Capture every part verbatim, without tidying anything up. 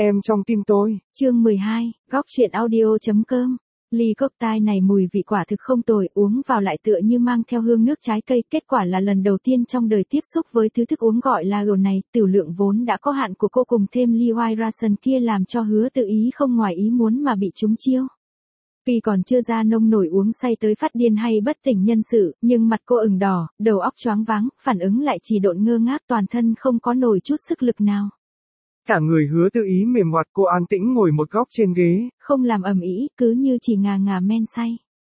Em trong tim tôi. Chương mười hai, góc truyện audio.com. Ly cocktail này mùi vị quả thực không tồi, uống vào lại tựa như mang theo hương nước trái cây. Kết quả là lần đầu tiên trong đời tiếp xúc với thứ thức uống gọi là rượu này, tiểu lượng vốn đã có hạn của cô cùng thêm ly White Russian kia làm cho Hứa Tự Ý không ngoài ý muốn mà bị trúng chiêu. Vì còn chưa ra nông nổi uống say tới phát điên hay bất tỉnh nhân sự, nhưng mặt cô ửng đỏ, đầu óc choáng váng, phản ứng lại chỉ độn ngơ ngác, toàn thân không có nổi chút sức lực nào. Cả người Hứa Tự Ý mềm oặt, cô an tĩnh ngồi một góc trên ghế, không làm ầm ĩ, cứ như chỉ ngà ngà men say.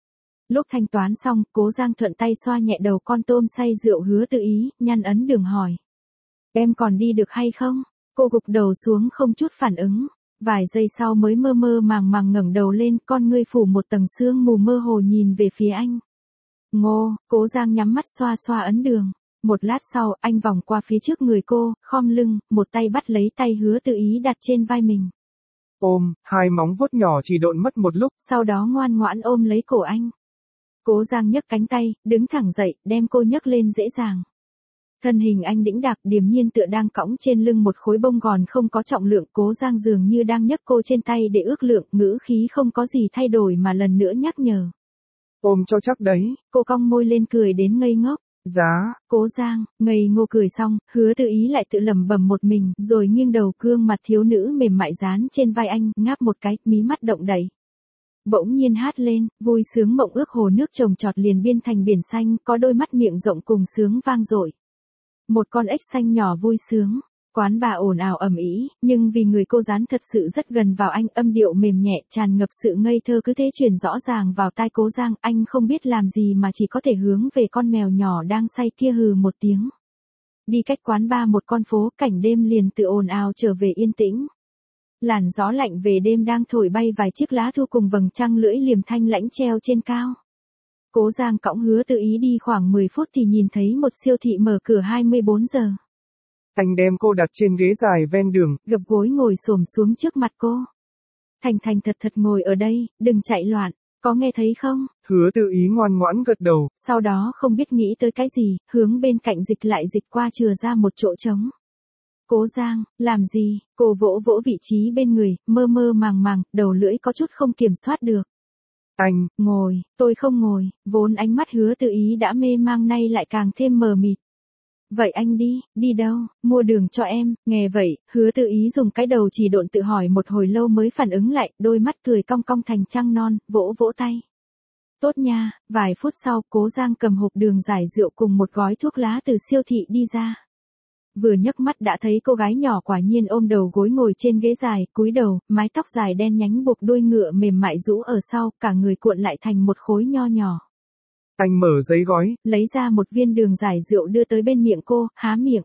Lúc thanh toán xong, Cố Giang thuận tay xoa nhẹ đầu con tôm say rượu Hứa Tự Ý, nhăn ấn đường hỏi. Em còn đi được hay không? Cô gục đầu xuống không chút phản ứng. Vài giây sau mới mơ mơ màng màng ngẩng đầu lên, con ngươi phủ một tầng sương mù mơ hồ nhìn về phía anh. Ngô, Cố Giang nhắm mắt xoa xoa ấn đường. Một lát sau, anh vòng qua phía trước người cô, khom lưng, một tay bắt lấy tay Hứa Tự Ý đặt trên vai mình. Ôm, hai móng vuốt nhỏ chỉ độn mất một lúc, sau đó ngoan ngoãn ôm lấy cổ anh. Cố Giang nhấc cánh tay, đứng thẳng dậy, đem cô nhấc lên dễ dàng. Thân hình anh đĩnh đạc, điềm nhiên tựa đang cõng trên lưng một khối bông gòn không có trọng lượng. Cố Giang dường như đang nhấc cô trên tay để ước lượng, ngữ khí không có gì thay đổi mà lần nữa nhắc nhở. Ôm cho chắc đấy. Cô cong môi lên cười đến ngây ngốc. Giá. Cố Giang, ngây ngô cười xong, Hứa Tự Ý lại tự lẩm bẩm một mình, rồi nghiêng đầu, gương mặt thiếu nữ mềm mại dán trên vai anh, ngáp một cái, mí mắt động đậy. Bỗng nhiên hát lên, vui sướng mộng ước hồ nước trồng trọt liền biên thành biển xanh, có đôi mắt miệng rộng cùng sướng vang dội. Một con ếch xanh nhỏ vui sướng. Quán bà ồn ào ầm ĩ, nhưng vì người cô dán thật sự rất gần vào anh, âm điệu mềm nhẹ tràn ngập sự ngây thơ cứ thế truyền rõ ràng vào tai Cố Giang. Anh không biết làm gì mà chỉ có thể hướng về con mèo nhỏ đang say kia hừ một tiếng. Đi cách quán ba một con phố, cảnh đêm liền tự ồn ào trở về yên tĩnh. Làn gió lạnh về đêm đang thổi bay vài chiếc lá thu cùng vầng trăng lưỡi liềm thanh lãnh treo trên cao. Cố Giang cõng Hứa Tự Ý đi khoảng mười phút thì nhìn thấy một siêu thị mở cửa hai mươi bốn giờ. Anh đem cô đặt trên ghế dài ven đường, gập gối ngồi xổm xuống trước mặt cô. Thành thành thật thật ngồi ở đây, đừng chạy loạn, có nghe thấy không? Hứa Tự Ý ngoan ngoãn gật đầu. Sau đó không biết nghĩ tới cái gì, hướng bên cạnh dịch lại dịch qua chừa ra một chỗ trống. Cố Giang, làm gì? Cô vỗ vỗ vị trí bên người, mơ mơ màng màng, đầu lưỡi có chút không kiểm soát được. Anh, ngồi, tôi không ngồi, vốn ánh mắt Hứa Tự Ý đã mê mang nay lại càng thêm mờ mịt. Vậy anh đi, đi đâu, mua đường cho em, nghe vậy, Hứa Tự Ý dùng cái đầu chỉ độn tự hỏi một hồi lâu mới phản ứng lại, đôi mắt cười cong cong thành trăng non, vỗ vỗ tay. Tốt nha, vài phút sau, Cố Giang cầm hộp đường giải rượu cùng một gói thuốc lá từ siêu thị đi ra. Vừa nhấc mắt đã thấy cô gái nhỏ quả nhiên ôm đầu gối ngồi trên ghế dài, cúi đầu, mái tóc dài đen nhánh buộc đuôi ngựa mềm mại rũ ở sau, cả người cuộn lại thành một khối nho nhỏ. Anh mở giấy gói, lấy ra một viên đường giải rượu đưa tới bên miệng cô, há miệng.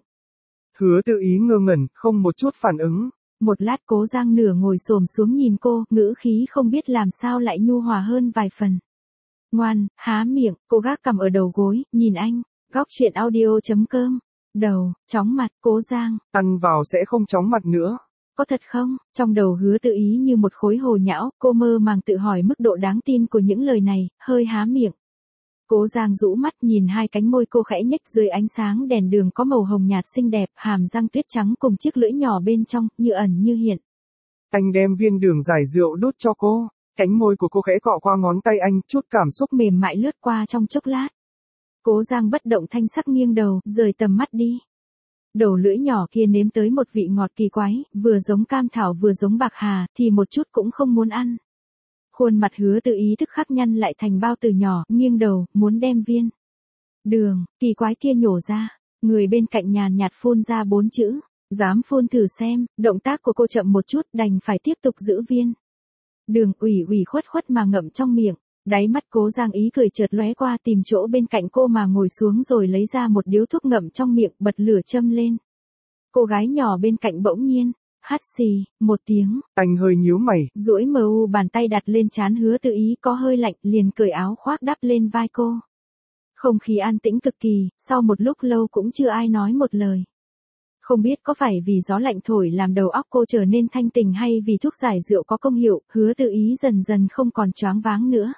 Hứa Tự Ý ngơ ngẩn, không một chút phản ứng. Một lát Cố Giang nửa ngồi xổm xuống nhìn cô, ngữ khí không biết làm sao lại nhu hòa hơn vài phần. Ngoan, há miệng, cô gác cằm ở đầu gối, nhìn anh. Góc truyện audio.com. Đầu, chóng mặt, Cố Giang. Ăn vào sẽ không chóng mặt nữa. Có thật không? Trong đầu Hứa Tự Ý như một khối hồ nhão, cô mơ màng tự hỏi mức độ đáng tin của những lời này, hơi há miệng. Cố Giang rũ mắt nhìn hai cánh môi cô khẽ nhếch dưới ánh sáng đèn đường có màu hồng nhạt xinh đẹp, hàm răng tuyết trắng cùng chiếc lưỡi nhỏ bên trong, như ẩn như hiện. Anh đem viên đường giải rượu đút cho cô, cánh môi của cô khẽ cọ qua ngón tay anh, chút cảm xúc mềm mại lướt qua trong chốc lát. Cố Giang bất động thanh sắc nghiêng đầu, rời tầm mắt đi. Đầu lưỡi nhỏ kia nếm tới một vị ngọt kỳ quái, vừa giống cam thảo vừa giống bạc hà, thì một chút cũng không muốn ăn. Khuôn mặt Hứa Tự Ý tức khắc nhăn lại thành bao tử nhỏ, nghiêng đầu, muốn đem viên đường kỳ quái kia nhổ ra. Người bên cạnh nhàn nhạt phun ra bốn chữ, dám phun thử xem. Động tác của cô chậm một chút, đành phải tiếp tục giữ viên đường ủy ủy khuất khuất mà ngậm trong miệng. Đáy mắt Cố Giang ý cười chợt lóe qua, tìm chỗ bên cạnh cô mà ngồi xuống rồi lấy ra một điếu thuốc ngậm trong miệng, bật lửa châm lên. Cô gái nhỏ bên cạnh bỗng nhiên hắt xì một tiếng. Anh hơi nhíu mày, duỗi mờ u bàn tay đặt lên trán Hứa Tự Ý, có hơi lạnh, liền cởi áo khoác đắp lên vai cô. Không khí an tĩnh cực kỳ, sau một lúc lâu cũng chưa ai nói một lời. Không biết có phải vì gió lạnh thổi làm đầu óc cô trở nên thanh tỉnh hay vì thuốc giải rượu có công hiệu, Hứa Tự Ý dần dần không còn choáng váng nữa.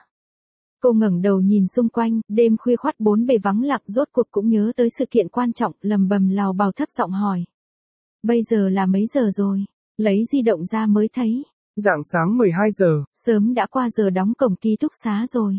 Cô ngẩng đầu nhìn xung quanh, đêm khuya khoắt bốn bề vắng lặng, rốt cuộc cũng nhớ tới sự kiện quan trọng, lầm bầm lào bào thấp giọng hỏi. Bây giờ là mấy giờ rồi? Lấy di động ra mới thấy. Rạng sáng mười hai giờ. Sớm đã qua giờ đóng cổng ký túc xá rồi.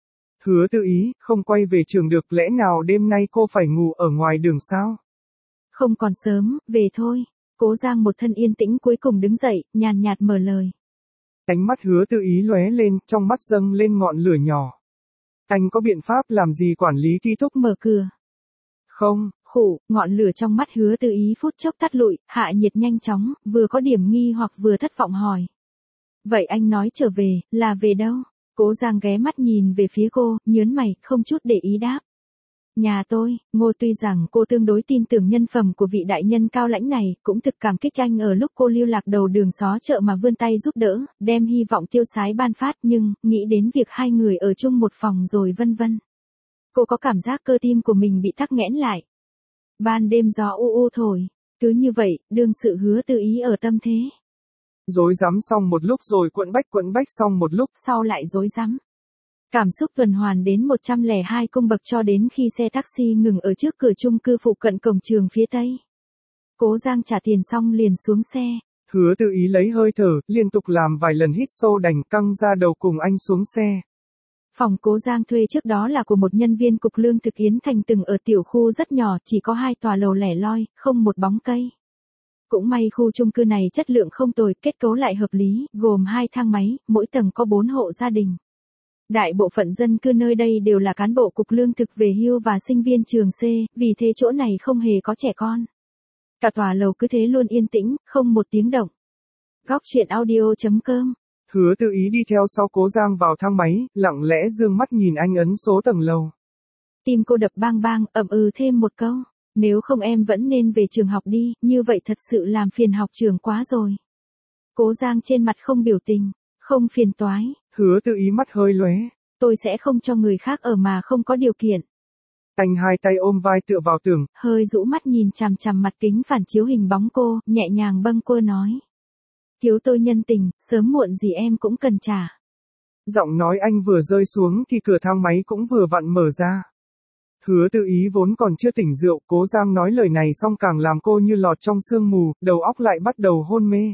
Hứa Tư Ý, không quay về trường được, lẽ nào đêm nay cô phải ngủ ở ngoài đường sao? Không còn sớm, về thôi. Cố Giang một thân yên tĩnh cuối cùng đứng dậy, nhàn nhạt mở lời. Ánh mắt Hứa Tư Ý lóe lên, trong mắt dâng lên ngọn lửa nhỏ. Anh có biện pháp làm gì quản lý ký túc? Mở cửa. Không. Khủ, ngọn lửa trong mắt Hứa Tư Ý phút chốc tắt lụi, hạ nhiệt nhanh chóng, vừa có điểm nghi hoặc vừa thất vọng hỏi. Vậy anh nói trở về, là về đâu? Cố Giang ghé mắt nhìn về phía cô, nhớn mày, không chút để ý đáp. Nhà tôi. Ngô tuy rằng cô tương đối tin tưởng nhân phẩm của vị đại nhân cao lãnh này, cũng thực cảm kích anh ở lúc cô lưu lạc đầu đường xó chợ mà vươn tay giúp đỡ, đem hy vọng tiêu sái ban phát, nhưng, nghĩ đến việc hai người ở chung một phòng rồi vân vân. Cô có cảm giác cơ tim của mình bị tắc nghẽn lại. Ban đêm gió u u thổi. Cứ như vậy, đương sự Hứa Tư Ý ở tâm thế. Rối rắm xong một lúc rồi quẫn bách quẫn bách xong một lúc. Sau lại rối rắm. Cảm xúc tuần hoàn đến một trăm lẻ hai cung bậc cho đến khi xe taxi ngừng ở trước cửa chung cư phụ cận cổng trường phía tây. Cố Giang trả tiền xong liền xuống xe. Hứa Tư Ý lấy hơi thở, liên tục làm vài lần hít sâu đành căng ra đầu cùng anh xuống xe. Phòng Cố Giang thuê trước đó là của một nhân viên cục lương thực Yến Thành từng ở tiểu khu rất nhỏ, chỉ có hai tòa lầu lẻ loi, không một bóng cây. Cũng may khu chung cư này chất lượng không tồi, kết cấu lại hợp lý, gồm hai thang máy, mỗi tầng có bốn hộ gia đình. Đại bộ phận dân cư nơi đây đều là cán bộ cục lương thực về hưu và sinh viên trường C, vì thế chỗ này không hề có trẻ con. Cả tòa lầu cứ thế luôn yên tĩnh, không một tiếng động. Góc truyện audio chấm com. Hứa Tư Ý đi theo sau Cố Giang vào thang máy, lặng lẽ dương mắt nhìn anh ấn số tầng lầu. Tim cô đập bang bang, ậm ừ thêm một câu. Nếu không em vẫn nên về trường học đi, như vậy thật sự làm phiền học trường quá rồi. Cố Giang trên mặt không biểu tình, không phiền toái. Hứa Tư Ý mắt hơi lóe. Tôi sẽ không cho người khác ở mà không có điều kiện. Anh hai tay ôm vai tựa vào tường, hơi rũ mắt nhìn chằm chằm mặt kính phản chiếu hình bóng cô, nhẹ nhàng bâng quơ nói. Thiếu tôi nhân tình, sớm muộn gì em cũng cần trả. Giọng nói anh vừa rơi xuống thì cửa thang máy cũng vừa vặn mở ra. Hứa Tư Ý vốn còn chưa tỉnh rượu, Cố Giang nói lời này xong càng làm cô như lọt trong sương mù, đầu óc lại bắt đầu hôn mê.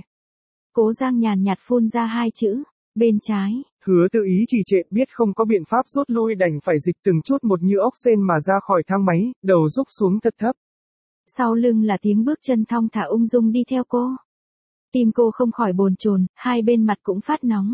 Cố Giang nhàn nhạt phun ra hai chữ, bên trái. Hứa Tư Ý trì trệ, biết không có biện pháp rút lui đành phải dịch từng chút một như ốc sên mà ra khỏi thang máy, đầu rúc xuống thật thấp. Sau lưng là tiếng bước chân thong thả ung dung đi theo cô. Tim cô không khỏi bồn chồn, hai bên mặt cũng phát nóng.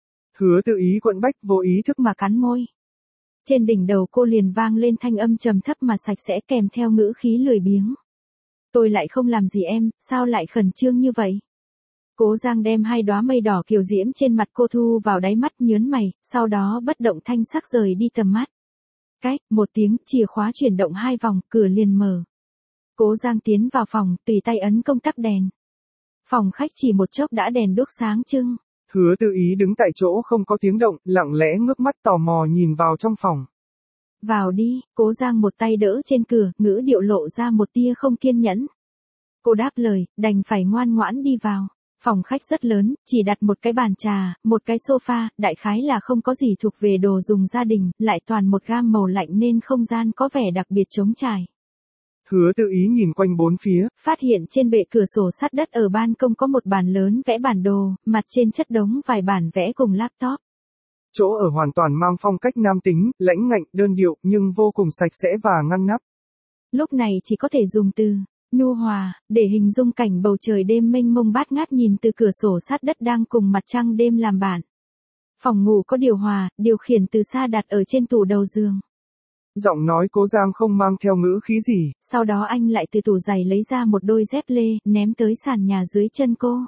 Hứa Tư Ý quẫn bách vô ý thức mà cắn môi. Trên đỉnh đầu cô liền vang lên thanh âm trầm thấp mà sạch sẽ kèm theo ngữ khí lười biếng. Tôi lại không làm gì em, sao lại khẩn trương như vậy? Cố Giang đem hai đóa mây đỏ kiều diễm trên mặt cô thu vào đáy mắt nhớn mày, sau đó bất động thanh sắc rời đi tầm mắt. Cách, một tiếng, chìa khóa chuyển động hai vòng, cửa liền mở. Cố Giang tiến vào phòng, tùy tay ấn công tắc đèn. Phòng khách chỉ một chốc đã đèn đuốc sáng trưng. Hứa Tư Ý đứng tại chỗ không có tiếng động, lặng lẽ ngước mắt tò mò nhìn vào trong phòng. Vào đi, Cố Giang một tay đỡ trên cửa, ngữ điệu lộ ra một tia không kiên nhẫn. Cô đáp lời, đành phải ngoan ngoãn đi vào. Phòng khách rất lớn, chỉ đặt một cái bàn trà, một cái sofa, đại khái là không có gì thuộc về đồ dùng gia đình, lại toàn một gam màu lạnh nên không gian có vẻ đặc biệt trống trải. Hứa Tư Ý nhìn quanh bốn phía, phát hiện trên bệ cửa sổ sắt đất ở ban công có một bàn lớn vẽ bản đồ, mặt trên chất đống vài bản vẽ cùng laptop. Chỗ ở hoàn toàn mang phong cách nam tính, lãnh ngạnh, đơn điệu, nhưng vô cùng sạch sẽ và ngăn nắp. Lúc này chỉ có thể dùng từ nhu hòa để hình dung cảnh bầu trời đêm mênh mông bát ngát nhìn từ cửa sổ sắt đất đang cùng mặt trăng đêm làm bạn. Phòng ngủ có điều hòa, điều khiển từ xa đặt ở trên tủ đầu giường. Giọng nói Cố Giang không mang theo ngữ khí gì. Sau đó anh lại từ tủ giày lấy ra một đôi dép lê, ném tới sàn nhà dưới chân cô.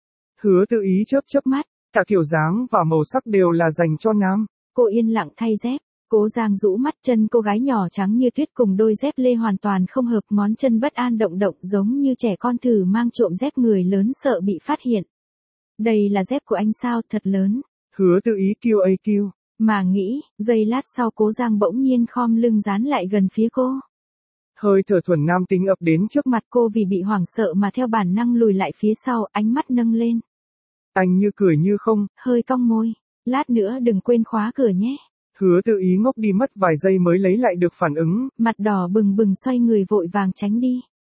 Hứa Tư Ý chớp chớp mắt, cả kiểu dáng và màu sắc đều là dành cho nam. Cô yên lặng thay dép. Cố Giang rũ mắt, chân cô gái nhỏ trắng như tuyết cùng đôi dép lê hoàn toàn không hợp, ngón chân bất an động động giống như trẻ con thử mang trộm dép người lớn sợ bị phát hiện. Đây là dép của anh sao, thật lớn. Hứa Tư Ý kêu a kêu. Mà nghĩ, giây lát sau Cố Giang bỗng nhiên khom lưng dán lại gần phía cô. Hơi thở thuần nam tính ập đến trước mặt cô vì bị hoảng sợ mà theo bản năng lùi lại phía sau, ánh mắt nâng lên. Anh như cười như không, hơi cong môi. Lát nữa đừng quên khóa cửa nhé. Hứa Tư Ý ngốc đi mất vài giây mới lấy lại được phản ứng. Mặt đỏ bừng bừng xoay người vội vàng tránh đi.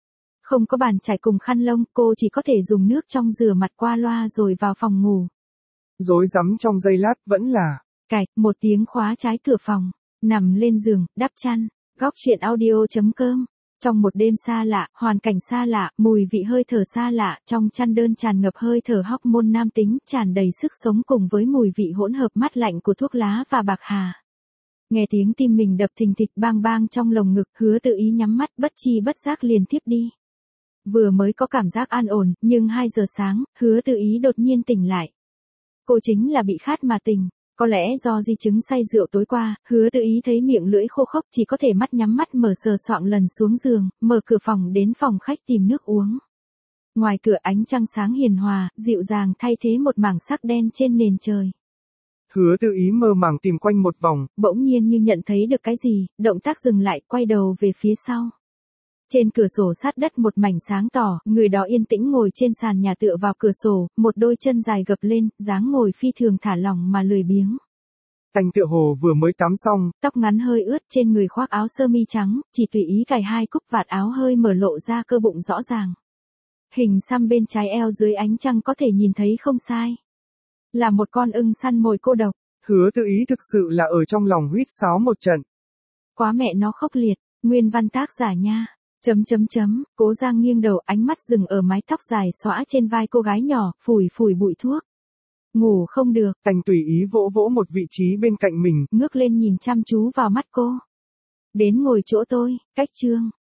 Không có bàn chải cùng khăn lông, cô chỉ có thể dùng nước trong rửa mặt qua loa rồi vào phòng ngủ. Rối rắm trong giây lát vẫn là. Cạch, một tiếng khóa trái cửa phòng. Nằm lên giường, đắp chăn. Góc truyện audio chấm com. Trong một đêm xa lạ, hoàn cảnh xa lạ, mùi vị hơi thở xa lạ, trong chăn đơn tràn ngập hơi thở hormone nam tính, tràn đầy sức sống cùng với mùi vị hỗn hợp mát lạnh của thuốc lá và bạc hà. Nghe tiếng tim mình đập thình thịch bang bang trong lồng ngực, Hứa Tự Ý nhắm mắt bất chi bất giác liền tiếp đi. Vừa mới có cảm giác an ổn, nhưng hai giờ sáng, Hứa Tự Ý đột nhiên tỉnh lại. Cô chính là bị khát mà tỉnh. Có lẽ do di chứng say rượu tối qua, Hứa Tự Ý thấy miệng lưỡi khô khốc, chỉ có thể mắt nhắm mắt mở sờ soạng lần xuống giường, mở cửa phòng đến phòng khách tìm nước uống. Ngoài cửa ánh trăng sáng hiền hòa, dịu dàng thay thế một mảng sắc đen trên nền trời. Hứa Tự Ý mơ màng tìm quanh một vòng, bỗng nhiên như nhận thấy được cái gì, động tác dừng lại, quay đầu về phía sau. Trên cửa sổ sát đất một mảnh sáng tỏ, người đó yên tĩnh ngồi trên sàn nhà tựa vào cửa sổ, một đôi chân dài gập lên, dáng ngồi phi thường thả lỏng mà lười biếng. Anh tựa hồ vừa mới tắm xong, tóc ngắn hơi ướt, trên người khoác áo sơ mi trắng, chỉ tùy ý cài hai cúc vạt áo hơi mở lộ ra cơ bụng rõ ràng. Hình xăm bên trái eo dưới ánh trăng có thể nhìn thấy không sai. Là một con ưng săn mồi cô độc. Hứa Tự Ý thực sự là ở trong lòng huýt sáo một trận. Quá mẹ nó khốc liệt, nguyên văn tác giả nha. Chấm chấm chấm, Cố Giang nghiêng đầu, ánh mắt dừng ở mái tóc dài xõa trên vai cô gái nhỏ, phủi phủi bụi thuốc. Ngủ không được. Anh tùy ý vỗ vỗ một vị trí bên cạnh mình, ngước lên nhìn chăm chú vào mắt cô. Đến ngồi chỗ tôi, cách chương.